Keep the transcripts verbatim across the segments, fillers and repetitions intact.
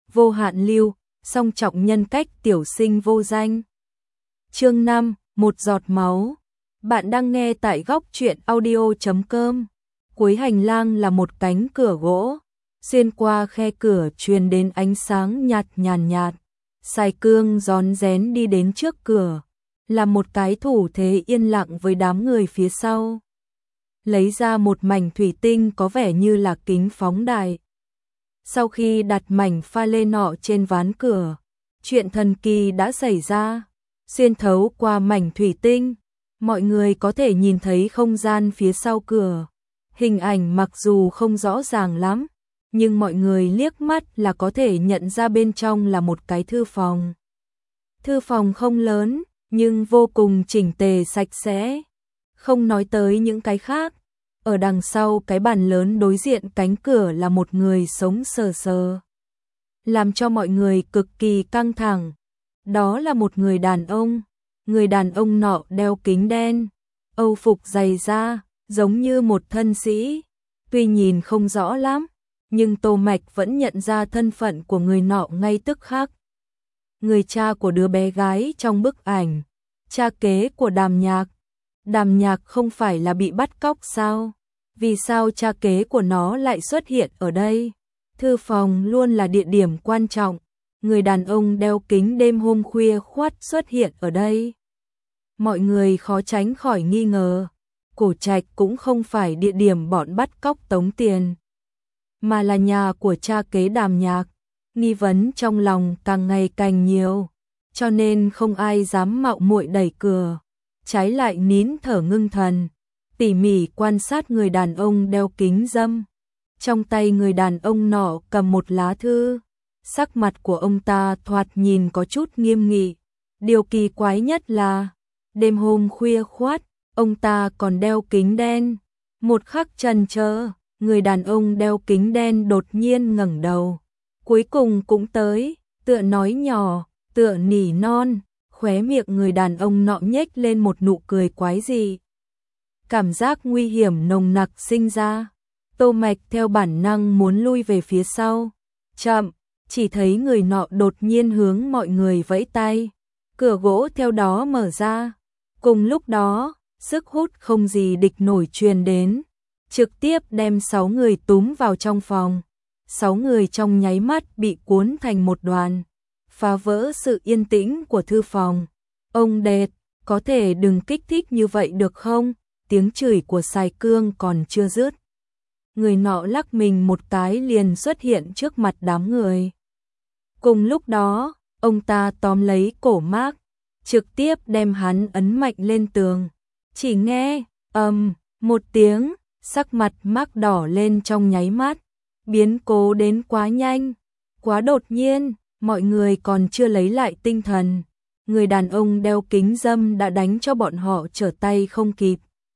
vô hạn lưu, song trọng nhân cách tiểu sinh vô danh. Chương năm, một giọt máu. Bạn đang nghe tại góc truyện audio chấm com. Cuối hành lang là một cánh cửa gỗ, xuyên qua khe cửa truyền đến ánh sáng nhạt nhàn nhạt. Sài Cương rón rén đi đến trước cửa, làm một cái thủ thế yên lặng với đám người phía sau. Lấy ra một mảnh thủy tinh có vẻ như là kính phóng đại. Sau khi đặt mảnh pha lê nọ trên ván cửa, chuyện thần kỳ đã xảy ra. Xuyên thấu qua mảnh thủy tinh, mọi người có thể nhìn thấy không gian phía sau cửa. Hình ảnh mặc dù không rõ ràng lắm, nhưng mọi người liếc mắt là có thể nhận ra bên trong là một cái thư phòng. Thư phòng không lớn, nhưng vô cùng chỉnh tề sạch sẽ. Không nói tới những cái khác, ở đằng sau cái bàn lớn đối diện cánh cửa là một người sống sờ sờ, làm cho mọi người cực kỳ căng thẳng. Đó là một người đàn ông, người đàn ông nọ đeo kính đen, âu phục dày da, giống như một thân sĩ. Tuy nhìn không rõ lắm, nhưng Tô Mạch vẫn nhận ra thân phận của người nọ ngay tức khắc. Người cha của đứa bé gái trong bức ảnh, cha kế của Đàm Nhạc. Đàm Nhạc không phải là bị bắt cóc sao? Vì sao cha kế của nó lại xuất hiện ở đây? Thư phòng luôn là địa điểm quan trọng. Người đàn ông đeo kính đêm hôm khuya khoắt xuất hiện ở đây. Mọi người khó tránh khỏi nghi ngờ, Cổ Trạch cũng không phải địa điểm bọn bắt cóc tống tiền, mà là nhà của cha kế Đàm Nhạc. Nghi vấn trong lòng càng ngày càng nhiều, cho nên không ai dám mạo muội đẩy cửa, trái lại nín thở ngưng thần, tỉ mỉ quan sát người đàn ông đeo kính râm. Trong tay người đàn ông nọ cầm một lá thư, sắc mặt của ông ta thoạt nhìn có chút nghiêm nghị. Điều kỳ quái nhất là, đêm hôm khuya khoắt, ông ta còn đeo kính đen. Một khắc chần chờ, người đàn ông đeo kính đen đột nhiên ngẩng đầu. Cuối cùng cũng tới, tựa nói nhỏ, tựa nỉ non, khóe miệng người đàn ông nọ nhếch lên một nụ cười quái dị. Cảm giác nguy hiểm nồng nặc sinh ra. Tô Mạch theo bản năng muốn lui về phía sau. Chậm, chỉ thấy người nọ đột nhiên hướng mọi người vẫy tay. Cửa gỗ theo đó mở ra. Cùng lúc đó, sức hút không gì địch nổi truyền đến, trực tiếp đem sáu người túm vào trong phòng. Sáu người trong nháy mắt bị cuốn thành một đoàn, phá vỡ sự yên tĩnh của thư phòng. Ông Đệt, có thể đừng kích thích như vậy được không? Tiếng chửi của Sài Cương còn chưa dứt, người nọ lắc mình một cái liền xuất hiện trước mặt đám người. Cùng lúc đó, ông ta tóm lấy cổ Mark, trực tiếp đem hắn ấn mạnh lên tường. Chỉ nghe, ầm, um, một tiếng, sắc mặt Mark đỏ lên trong nháy mắt. Biến cố đến quá nhanh, quá đột nhiên, mọi người còn chưa lấy lại tinh thần. Người đàn ông đeo kính râm đã đánh cho bọn họ trở tay không kịp.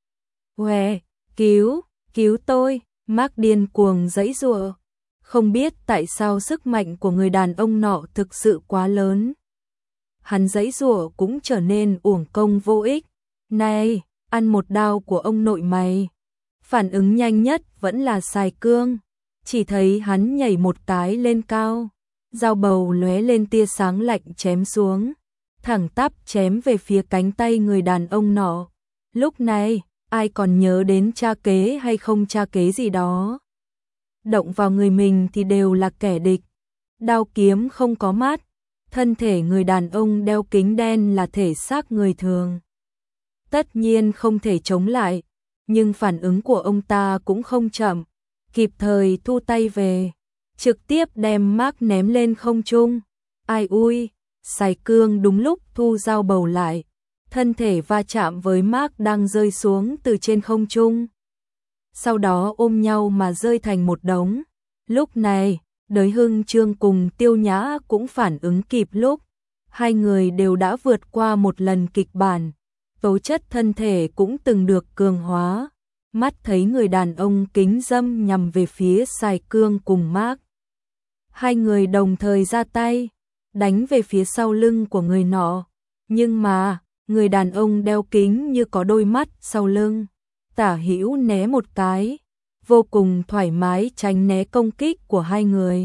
Huề, cứu, cứu tôi, Mark điên cuồng giãy giụa. Không biết tại sao sức mạnh của người đàn ông nọ thực sự quá lớn. Hắn giãy giụa cũng trở nên uổng công vô ích. Này, ăn một đao của ông nội mày. Phản ứng nhanh nhất vẫn là Sài Cương. Chỉ thấy hắn nhảy một cái lên cao, dao bầu lóe lên tia sáng lạnh chém xuống, thẳng tắp chém về phía cánh tay người đàn ông nọ. Lúc này, ai còn nhớ đến cha kế hay không cha kế gì đó. Động vào người mình thì đều là kẻ địch. Đao kiếm không có mắt, thân thể người đàn ông đeo kính đen là thể xác người thường, tất nhiên không thể chống lại, nhưng phản ứng của ông ta cũng không chậm, kịp thời thu tay về, trực tiếp đem Mark ném lên không trung. Ai ui, Sài Cương đúng lúc thu dao bầu lại, thân thể va chạm với Mark đang rơi xuống từ trên không trung. Sau đó ôm nhau mà rơi thành một đống. Lúc này, Đới Hưng Trương cùng Tiêu Nhã cũng phản ứng kịp lúc. Hai người đều đã vượt qua một lần kịch bản, tố chất thân thể cũng từng được cường hóa. Mắt thấy người đàn ông kính râm nhằm về phía Sài Cương cùng Mark. Hai người đồng thời ra tay, đánh về phía sau lưng của người nọ. Nhưng mà, người đàn ông đeo kính như có đôi mắt sau lưng, tả hữu né một cái, vô cùng thoải mái tránh né công kích của hai người.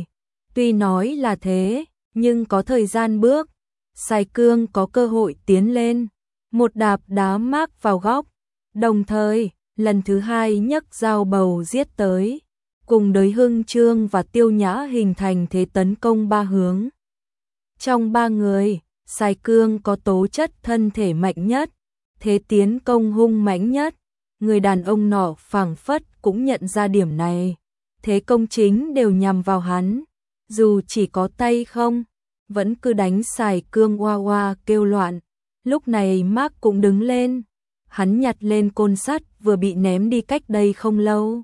Tuy nói là thế, nhưng có thời gian bước, Sài Cương có cơ hội tiến lên, một đạp đá Mác vào góc, đồng thời, lần thứ hai nhấc dao bầu giết tới, cùng đới Hưng Trương và Tiêu Nhã hình thành thế tấn công ba hướng. Trong ba người, Sài Cương có tố chất thân thể mạnh nhất, thế tiến công hung mãnh nhất, người đàn ông nọ phảng phất cũng nhận ra điểm này, thế công chính đều nhằm vào hắn, dù chỉ có tay không, vẫn cứ đánh Sài Cương oa oa kêu loạn. Lúc này Mác cũng đứng lên, hắn nhặt lên côn sắt vừa bị ném đi cách đây không lâu.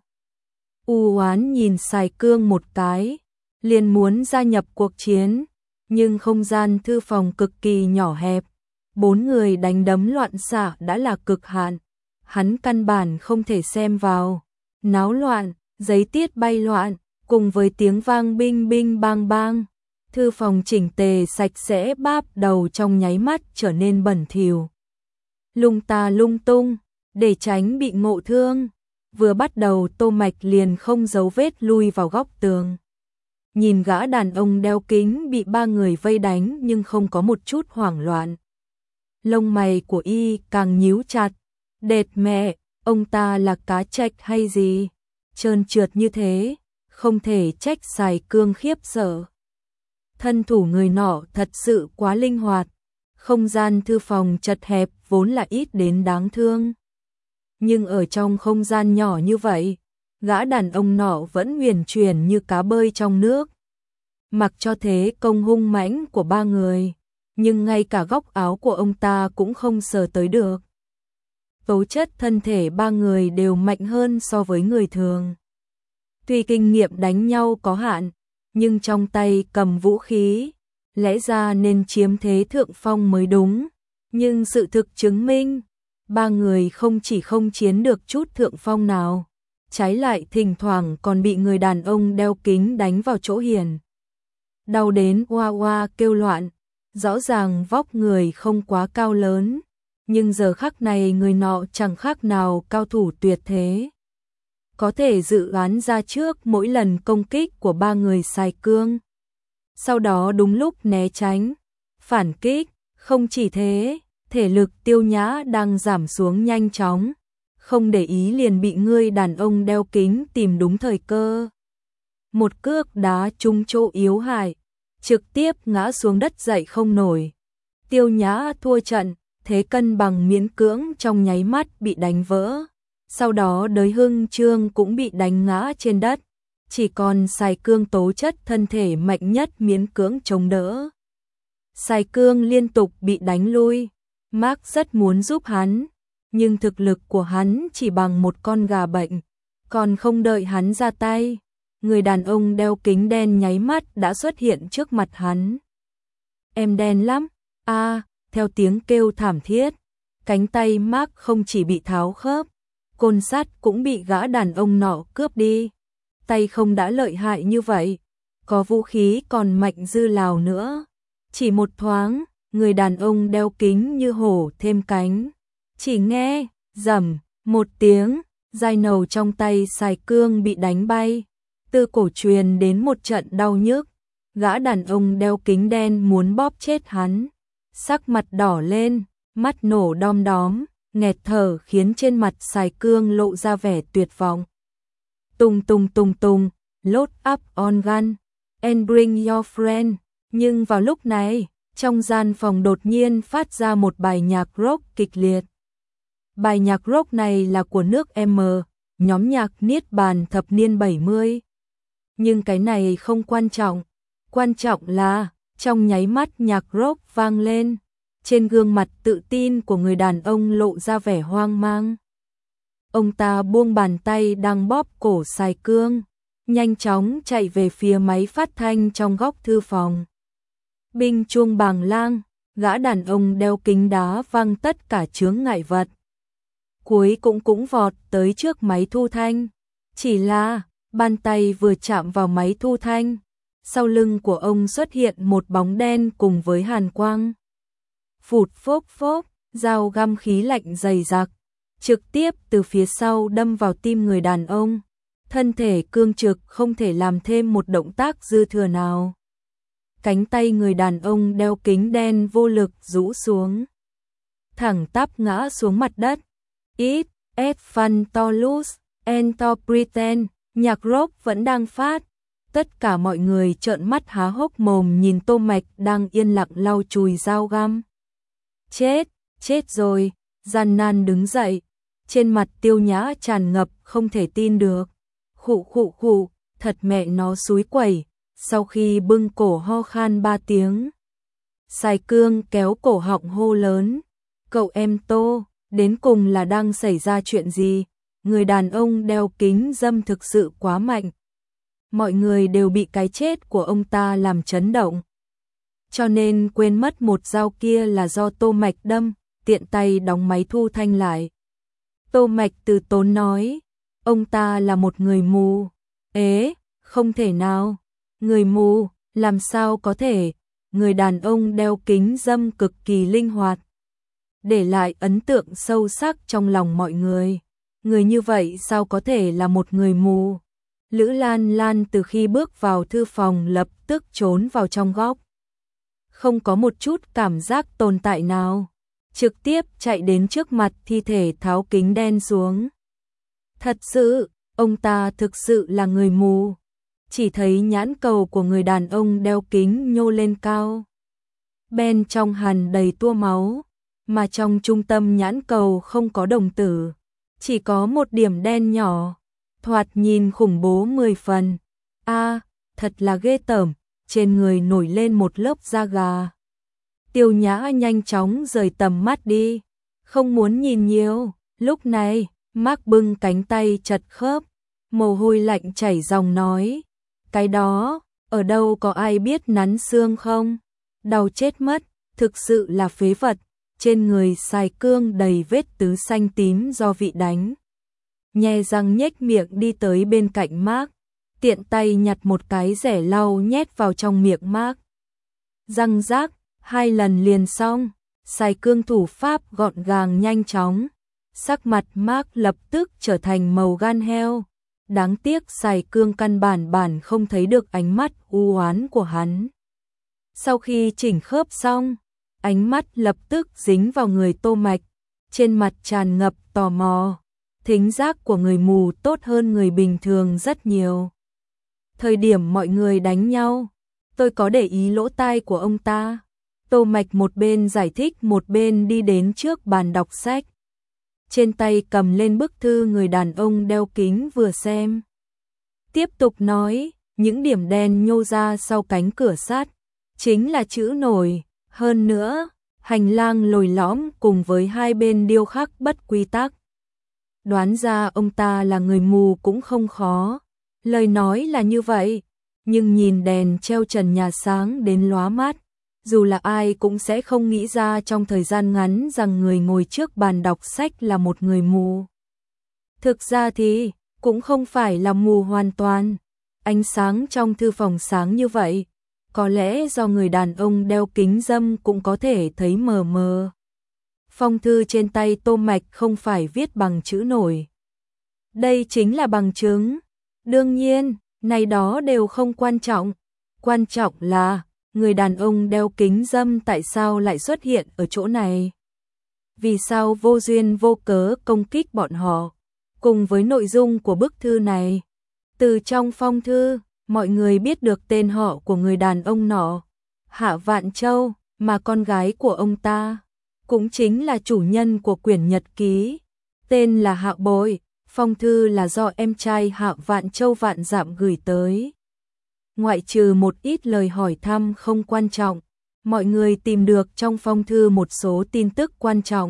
U oán nhìn Sài Cương một cái, liền muốn gia nhập cuộc chiến, nhưng không gian thư phòng cực kỳ nhỏ hẹp, bốn người đánh đấm loạn xạ đã là cực hạn, hắn căn bản không thể xem vào, náo loạn, giấy tiết bay loạn, cùng với tiếng vang binh binh bang bang, thư phòng chỉnh tề sạch sẽ báp đầu trong nháy mắt trở nên bẩn thỉu. Lung ta lung tung, để tránh bị ngộ thương, vừa bắt đầu Tô Mạch liền không giấu vết lui vào góc tường. Nhìn gã đàn ông đeo kính bị ba người vây đánh nhưng không có một chút hoảng loạn. Lông mày của y càng nhíu chặt, đệt mẹ, ông ta là cá trạch hay gì? Trơn trượt như thế, không thể trách Sài Cương khiếp sợ. Thân thủ người nọ thật sự quá linh hoạt, không gian thư phòng chật hẹp vốn là ít đến đáng thương. Nhưng ở trong không gian nhỏ như vậy, gã đàn ông nọ vẫn huyền chuyển như cá bơi trong nước. Mặc cho thế công hung mãnh của ba người, nhưng ngay cả góc áo của ông ta cũng không sờ tới được. Tố chất thân thể ba người đều mạnh hơn so với người thường. Tuy kinh nghiệm đánh nhau có hạn, nhưng trong tay cầm vũ khí, lẽ ra nên chiếm thế thượng phong mới đúng. Nhưng sự thực chứng minh, ba người không chỉ không chiến được chút thượng phong nào, trái lại thỉnh thoảng còn bị người đàn ông đeo kính đánh vào chỗ hiểm. Đau đến oa oa kêu loạn, rõ ràng vóc người không quá cao lớn, nhưng giờ khắc này người nọ chẳng khác nào cao thủ tuyệt thế. Có thể dự đoán ra trước mỗi lần công kích của ba người Sài Cương. Sau đó đúng lúc né tránh, phản kích, không chỉ thế, thể lực Tiêu Nhã đang giảm xuống nhanh chóng, không để ý liền bị người đàn ông đeo kính tìm đúng thời cơ. Một cước đá trúng chỗ yếu hại, trực tiếp ngã xuống đất dậy không nổi. Tiêu Nhã thua trận, thế cân bằng miễn cưỡng trong nháy mắt bị đánh vỡ. Sau đó đới Hưng Trương cũng bị đánh ngã trên đất, chỉ còn Sài Cương tố chất thân thể mạnh nhất miễn cưỡng chống đỡ. Sài Cương liên tục bị đánh lui, Mác rất muốn giúp hắn, nhưng thực lực của hắn chỉ bằng một con gà bệnh, còn không đợi hắn ra tay, người đàn ông đeo kính đen nháy mắt đã xuất hiện trước mặt hắn. Em đen lắm, a, theo tiếng kêu thảm thiết, cánh tay Mác không chỉ bị tháo khớp, côn sắt cũng bị gã đàn ông nọ cướp đi. Tay không đã lợi hại như vậy, có vũ khí còn mạnh dư lào nữa. Chỉ một thoáng, người đàn ông đeo kính như hổ thêm cánh. Chỉ nghe, rầm, một tiếng, dai nầu trong tay Sài Cương bị đánh bay. Từ cổ truyền đến một trận đau nhức, gã đàn ông đeo kính đen muốn bóp chết hắn. Sắc mặt đỏ lên, mắt nổ đom đóm, nghẹt thở khiến trên mặt Sài Cương lộ ra vẻ tuyệt vọng. Tung tung tung tung, load up on gun, and bring your friend. Nhưng vào lúc này, trong gian phòng đột nhiên phát ra một bài nhạc rock kịch liệt. Bài nhạc rock này là của nước M, nhóm nhạc Niết Bàn thập niên bảy mươi. Nhưng cái này không quan trọng, quan trọng là, trong nháy mắt nhạc rock vang lên, trên gương mặt tự tin của người đàn ông lộ ra vẻ hoang mang. Ông ta buông bàn tay đang bóp cổ Sài Cương, nhanh chóng chạy về phía máy phát thanh trong góc thư phòng. Binh chuông bàng lang, gã đàn ông đeo kính đá văng tất cả chướng ngại vật. Cuối cũng cũng vọt tới trước máy thu thanh. Chỉ là, bàn tay vừa chạm vào máy thu thanh, sau lưng của ông xuất hiện một bóng đen cùng với hàn quang. Phụt phốc phốc, dao găm khí lạnh dày dặc, trực tiếp từ phía sau đâm vào tim người đàn ông. thân thể cương trực không thể làm thêm một động tác dư thừa nào. Cánh tay người đàn ông đeo kính đen vô lực rũ xuống, thẳng tắp ngã xuống mặt đất. It, et fan to lose, and to pretend, nhạc rock vẫn đang phát. Tất cả mọi người trợn mắt há hốc mồm nhìn Tô Mạch đang yên lặng lau chùi dao găm. Chết, chết rồi, gian nan đứng dậy, trên mặt Tiêu Nhã tràn ngập không thể tin được. Khụ khụ khụ, thật mẹ nó xúi quẩy, sau khi bưng cổ ho khan ba tiếng. Sài Cương kéo cổ họng hô lớn, cậu em Tô, đến cùng là đang xảy ra chuyện gì? Người đàn ông đeo kính râm thực sự quá mạnh. Mọi người đều bị cái chết của ông ta làm chấn động. Cho nên quên mất một dao kia là do Tô Mạch đâm, tiện tay đóng máy thu thanh lại. Tô Mạch từ tốn nói, ông ta là một người mù. Ế, không thể nào. Người mù, làm sao có thể? Người đàn ông đeo kính râm cực kỳ linh hoạt, để lại ấn tượng sâu sắc trong lòng mọi người. Người như vậy sao có thể là một người mù? Lữ Lan Lan từ khi bước vào thư phòng lập tức trốn vào trong góc. Không có một chút cảm giác tồn tại nào. Trực tiếp chạy đến trước mặt thi thể tháo kính đen xuống. Thật sự, ông ta thực sự là người mù. Chỉ thấy nhãn cầu của người đàn ông đeo kính nhô lên cao. Bên trong hằn đầy tua máu, mà trong trung tâm nhãn cầu không có đồng tử, chỉ có một điểm đen nhỏ, thoạt nhìn khủng bố mười phần. A, à, thật là ghê tởm, trên người nổi lên một lớp da gà. Tiêu Nhã nhanh chóng rời tầm mắt đi, không muốn nhìn nhiều. Lúc này, Mark bưng cánh tay chật khớp, mồ hôi lạnh chảy ròng nói, cái đó, ở đâu có ai biết nắn xương không? Đau chết mất, thực sự là phế vật. Trên người Sài Cương đầy vết tứ xanh tím do vị đánh. Nhe răng nhếch miệng đi tới bên cạnh Mark, tiện tay nhặt một cái rẻ lau nhét vào trong miệng Mark. Răng rác, hai lần liền xong. Sài Cương thủ pháp gọn gàng nhanh chóng. Sắc mặt Mark lập tức trở thành màu gan heo. Đáng tiếc Sài Cương căn bản bản không thấy được ánh mắt u oán của hắn. Sau khi chỉnh khớp xong, ánh mắt lập tức dính vào người Tô Mạch, trên mặt tràn ngập tò mò. Thính giác của người mù tốt hơn người bình thường rất nhiều. Thời điểm mọi người đánh nhau, tôi có để ý lỗ tai của ông ta. Tô Mạch một bên giải thích một bên đi đến trước bàn đọc sách. Trên tay cầm lên bức thư người đàn ông đeo kính vừa xem. Tiếp tục nói, những điểm đen nhô ra sau cánh cửa sắt chính là chữ nổi. Hơn nữa, hành lang lồi lõm cùng với hai bên điêu khắc bất quy tắc. Đoán ra ông ta là người mù cũng không khó. Lời nói là như vậy, nhưng nhìn đèn treo trần nhà sáng đến lóa mắt, dù là ai cũng sẽ không nghĩ ra trong thời gian ngắn rằng người ngồi trước bàn đọc sách là một người mù. Thực ra thì, cũng không phải là mù hoàn toàn. Ánh sáng trong thư phòng sáng như vậy, có lẽ do người đàn ông đeo kính râm cũng có thể thấy mờ mờ. Phong thư trên tay Tô Mạch không phải viết bằng chữ nổi. Đây chính là bằng chứng. Đương nhiên, này đó đều không quan trọng. Quan trọng là, người đàn ông đeo kính râm tại sao lại xuất hiện ở chỗ này? Vì sao vô duyên vô cớ công kích bọn họ? Cùng với nội dung của bức thư này, từ trong phong thư, mọi người biết được tên họ của người đàn ông nọ, Hạ Vạn Châu, mà con gái của ông ta cũng chính là chủ nhân của quyển nhật ký, tên là Hạ Bội. Phong thư là do em trai Hạ Vạn Châu Vạn Dạm gửi tới. Ngoại trừ một ít lời hỏi thăm không quan trọng, mọi người tìm được trong phong thư một số tin tức quan trọng.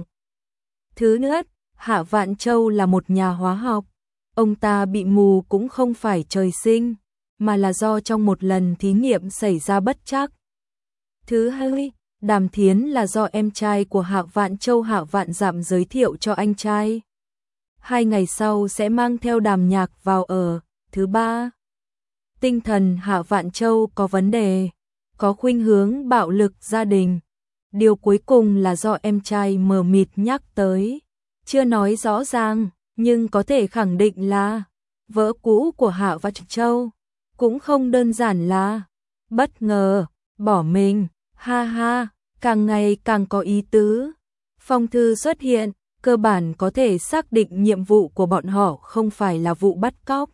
Thứ nhất, Hạ Vạn Châu là một nhà hóa học. Ông ta bị mù cũng không phải trời sinh, mà là do trong một lần thí nghiệm xảy ra bất trắc. Thứ hai, Đàm Thiến là do em trai của Hạ Vạn Châu Hạ Vạn Dạm giới thiệu cho anh trai. Hai ngày sau sẽ mang theo Đàm Nhạc vào ở. Thứ ba, tinh thần Hạ Vạn Châu có vấn đề, có khuynh hướng bạo lực gia đình. Điều cuối cùng là do em trai mờ mịt nhắc tới, chưa nói rõ ràng, nhưng có thể khẳng định là vợ cũ của Hạ và Châu, cũng không đơn giản là bất ngờ, bỏ mình, ha ha, càng ngày càng có ý tứ. Phong thư xuất hiện, cơ bản có thể xác định nhiệm vụ của bọn họ không phải là vụ bắt cóc.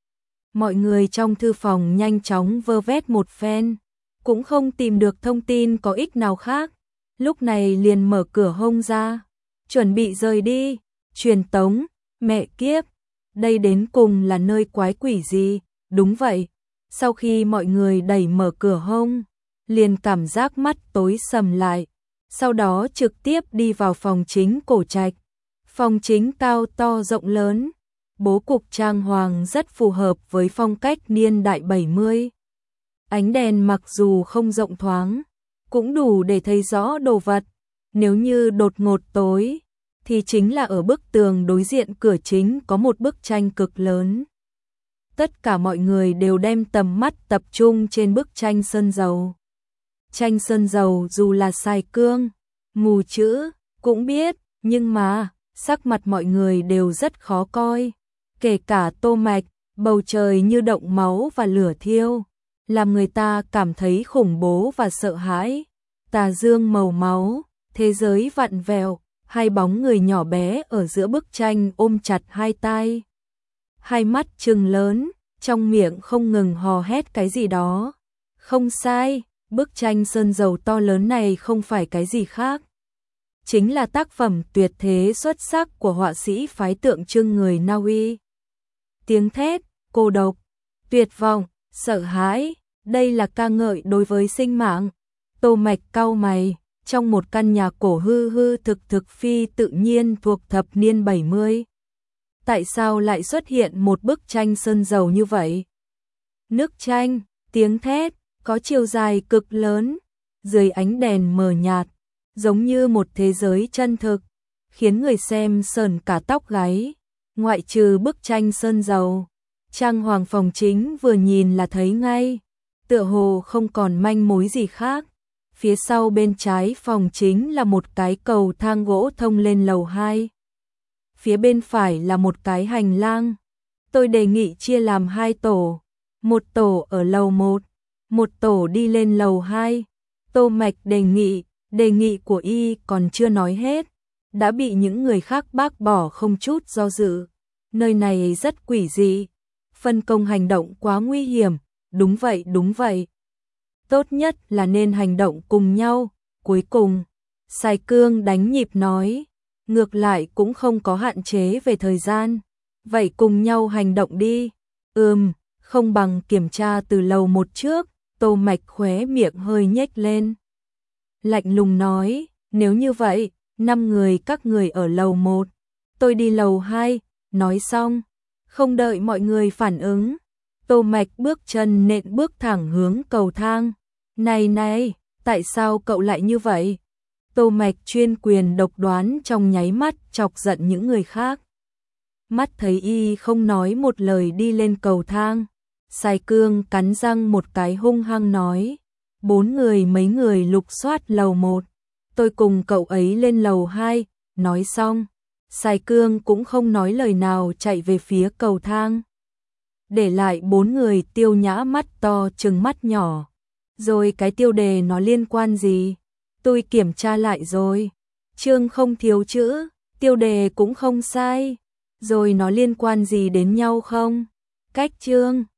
Mọi người trong thư phòng nhanh chóng vơ vét một phen, cũng không tìm được thông tin có ích nào khác, lúc này liền mở cửa hông ra, chuẩn bị rời đi. Truyền tống, mẹ kiếp, đây đến cùng là nơi quái quỷ gì? Đúng vậy, sau khi mọi người đẩy mở cửa hông, liền cảm giác mắt tối sầm lại, sau đó trực tiếp đi vào phòng chính cổ trạch. Phòng chính cao to rộng lớn, bố cục trang hoàng rất phù hợp với phong cách niên đại bảy mươi. Ánh đèn mặc dù không rộng thoáng, cũng đủ để thấy rõ đồ vật. Nếu như đột ngột tối, thì chính là ở bức tường đối diện cửa chính có một bức tranh cực lớn. Tất cả mọi người đều đem tầm mắt tập trung trên bức tranh sơn dầu. Tranh sơn dầu dù là Sài Cương, mù chữ, cũng biết, nhưng mà, sắc mặt mọi người đều rất khó coi. Kể cả Tô Mạch, bầu trời như động máu và lửa thiêu, làm người ta cảm thấy khủng bố và sợ hãi. Tà dương màu máu, thế giới vặn vẹo, hai bóng người nhỏ bé ở giữa bức tranh ôm chặt hai tay. Hai mắt trừng lớn, trong miệng không ngừng hò hét cái gì đó. Không sai, bức tranh sơn dầu to lớn này không phải cái gì khác. Chính là tác phẩm tuyệt thế xuất sắc của họa sĩ phái tượng trưng người Na Uy. Tiếng thét, cô độc, tuyệt vọng, sợ hãi, đây là ca ngợi đối với sinh mạng. Tô Mạch cau mày, trong một căn nhà cổ hư hư thực thực phi tự nhiên thuộc thập niên bảy mươi. Tại sao lại xuất hiện một bức tranh sơn dầu như vậy? Nước tranh, tiếng thét, có chiều dài cực lớn, dưới ánh đèn mờ nhạt, giống như một thế giới chân thực, khiến người xem sởn cả tóc gáy. Ngoại trừ bức tranh sơn dầu, trang hoàng phòng chính vừa nhìn là thấy ngay, tựa hồ không còn manh mối gì khác. Phía sau bên trái phòng chính là một cái cầu thang gỗ thông lên lầu hai. Phía bên phải là một cái hành lang. Tôi đề nghị chia làm hai tổ, một tổ ở lầu một, một tổ đi lên lầu hai. Tô Mạch đề nghị, đề nghị của y còn chưa nói hết, đã bị những người khác bác bỏ không chút do dự. Nơi này rất quỷ dị, phân công hành động quá nguy hiểm. Đúng vậy, đúng vậy. Tốt nhất là nên hành động cùng nhau. Cuối cùng, Sài Cương đánh nhịp nói, ngược lại cũng không có hạn chế về thời gian. Vậy cùng nhau hành động đi. Ừm, không bằng kiểm tra từ lầu một trước. Tô Mạch khóe miệng hơi nhếch lên, lạnh lùng nói, nếu như vậy, năm người các người ở lầu một, tôi đi lầu hai. Nói xong, không đợi mọi người phản ứng, Tô Mạch bước chân nện bước thẳng hướng cầu thang. Này này, tại sao cậu lại như vậy? Tô Mạch chuyên quyền độc đoán trong nháy mắt chọc giận những người khác. Mắt thấy y không nói một lời đi lên cầu thang, Sài Cương cắn răng một cái hung hăng nói, bốn người mấy người lục soát lầu một, tôi cùng cậu ấy lên lầu hai. Nói xong, Sài Cương cũng không nói lời nào chạy về phía cầu thang, để lại bốn người Tiêu Nhã mắt to trừng mắt nhỏ. Rồi cái tiêu đề nó liên quan gì? Tôi kiểm tra lại rồi, chương không thiếu chữ, tiêu đề cũng không sai. Rồi nó liên quan gì đến nhau không? Cách chương